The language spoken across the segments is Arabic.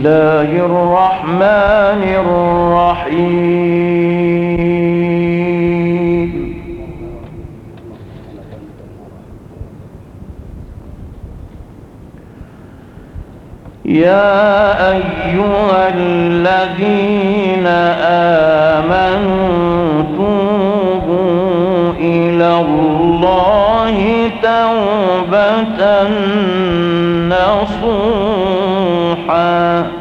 الله الرحمن الرحيم. يا أيها الذين آمنوا توبوا إلى الله توبة نصوحا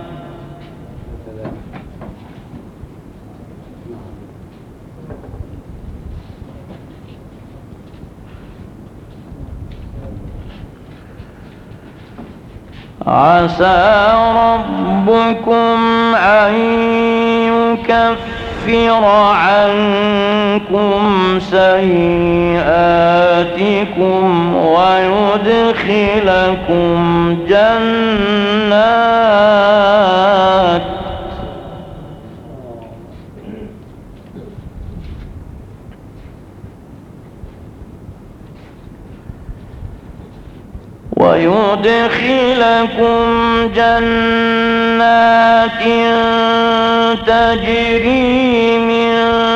عسى ربكم أن يكفر عنكم سيئاتكم ويدخلكم جنات تجري من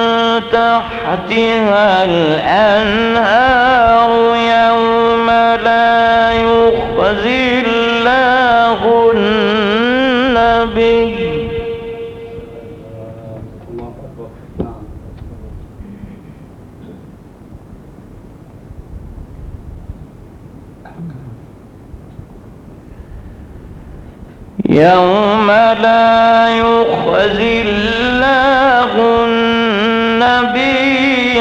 تحتها الأنهار يوم لا يخزي الله النبي يوم لا يخزي الله النبي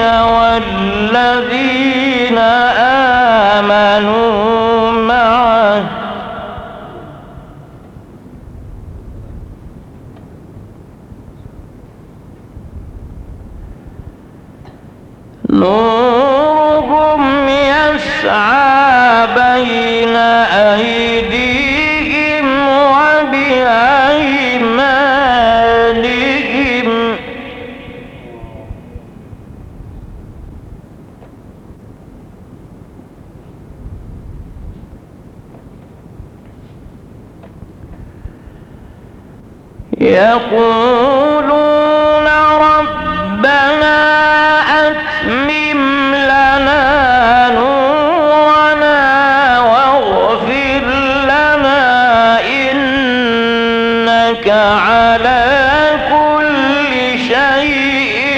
والذين آمنوا معه نورهم يسعى بين أيديهم وبأيمانهم يقولون ربنا أتمم لنا نورنا واغفر لنا إنك على كل شيء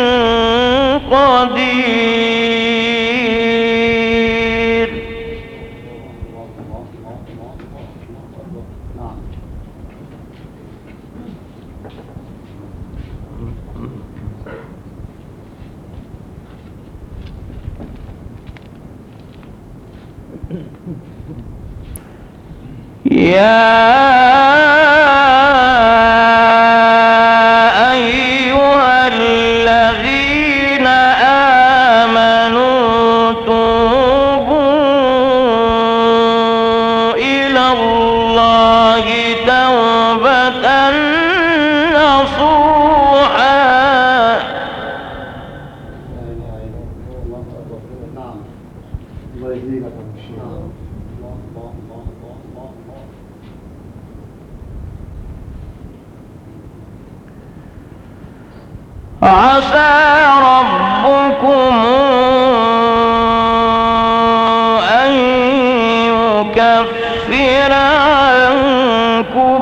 قدير. يا أيها الذين آمنوا توبوا إلى الله توبة نصوحا عسى ربكم أن يكفر عنكم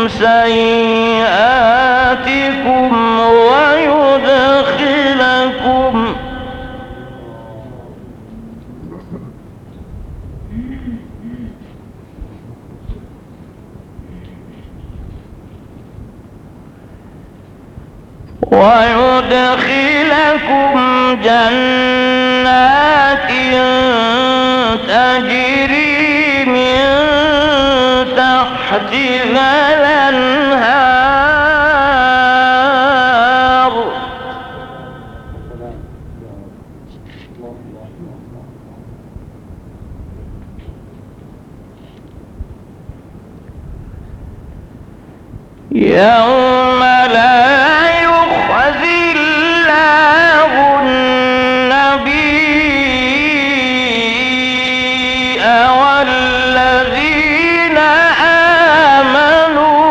سيئاتكم ويدخلكم جنات تجري من تحتها الأنهار يوم لا يخزي الله النبي والذين آمنوا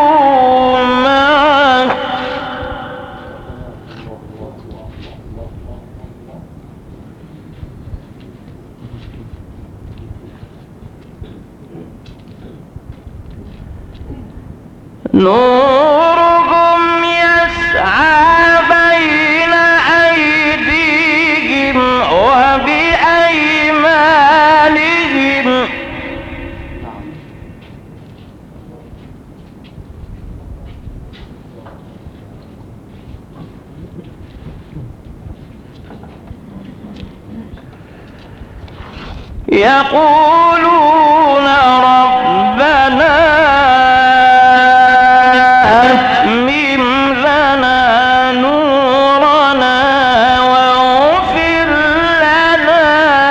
نورهم يسعى بين أيديهم وبأيمانهم يقولون ربنا أتمم لنا نورنا واغفر لنا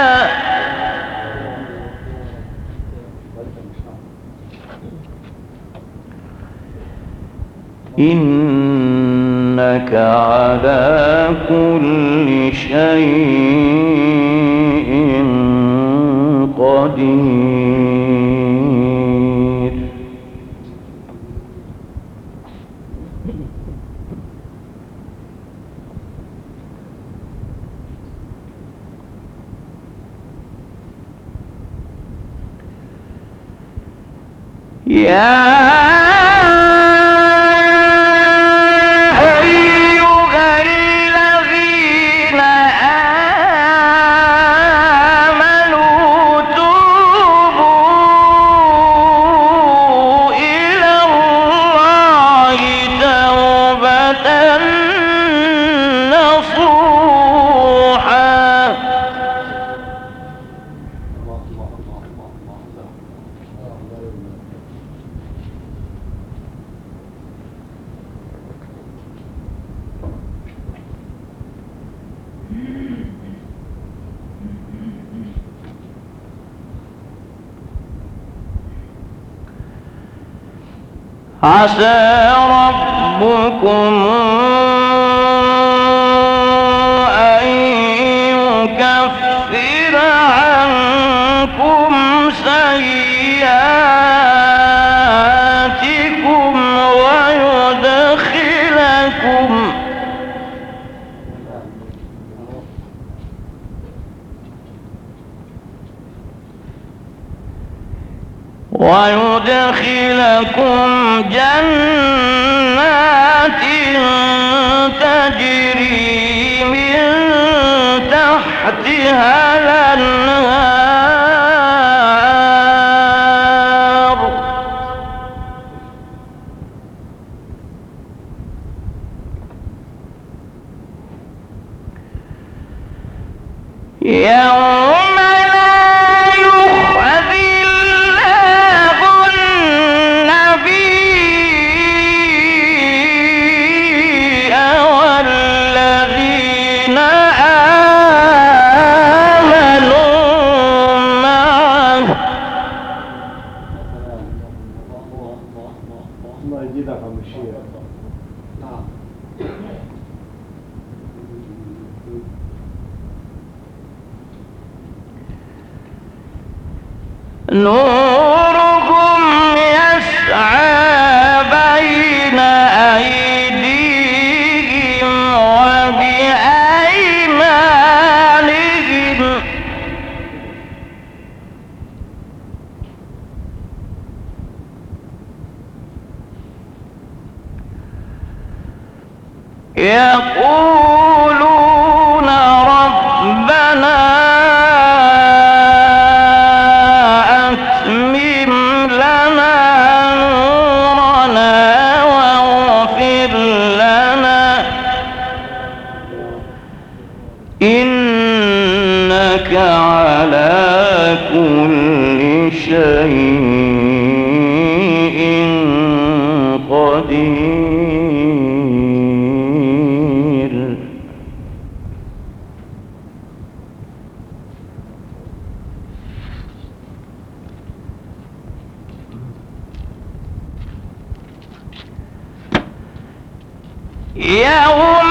إنك على كل شيء قدير. يا عسى ربكم أن يكفر عنكم سيئاتكم ويدخلكم جنات تجري من تحتها الأنهار يوم لا يخزي الله النبي والذين آمنوا معه الله يزيدك عم الشيخ. نورهم يسعى بين أيديهم وبأيمانهم يقولون ربنا أتمم لنا نورنا واغفر لنا إنك على كل شيء قدير. يوم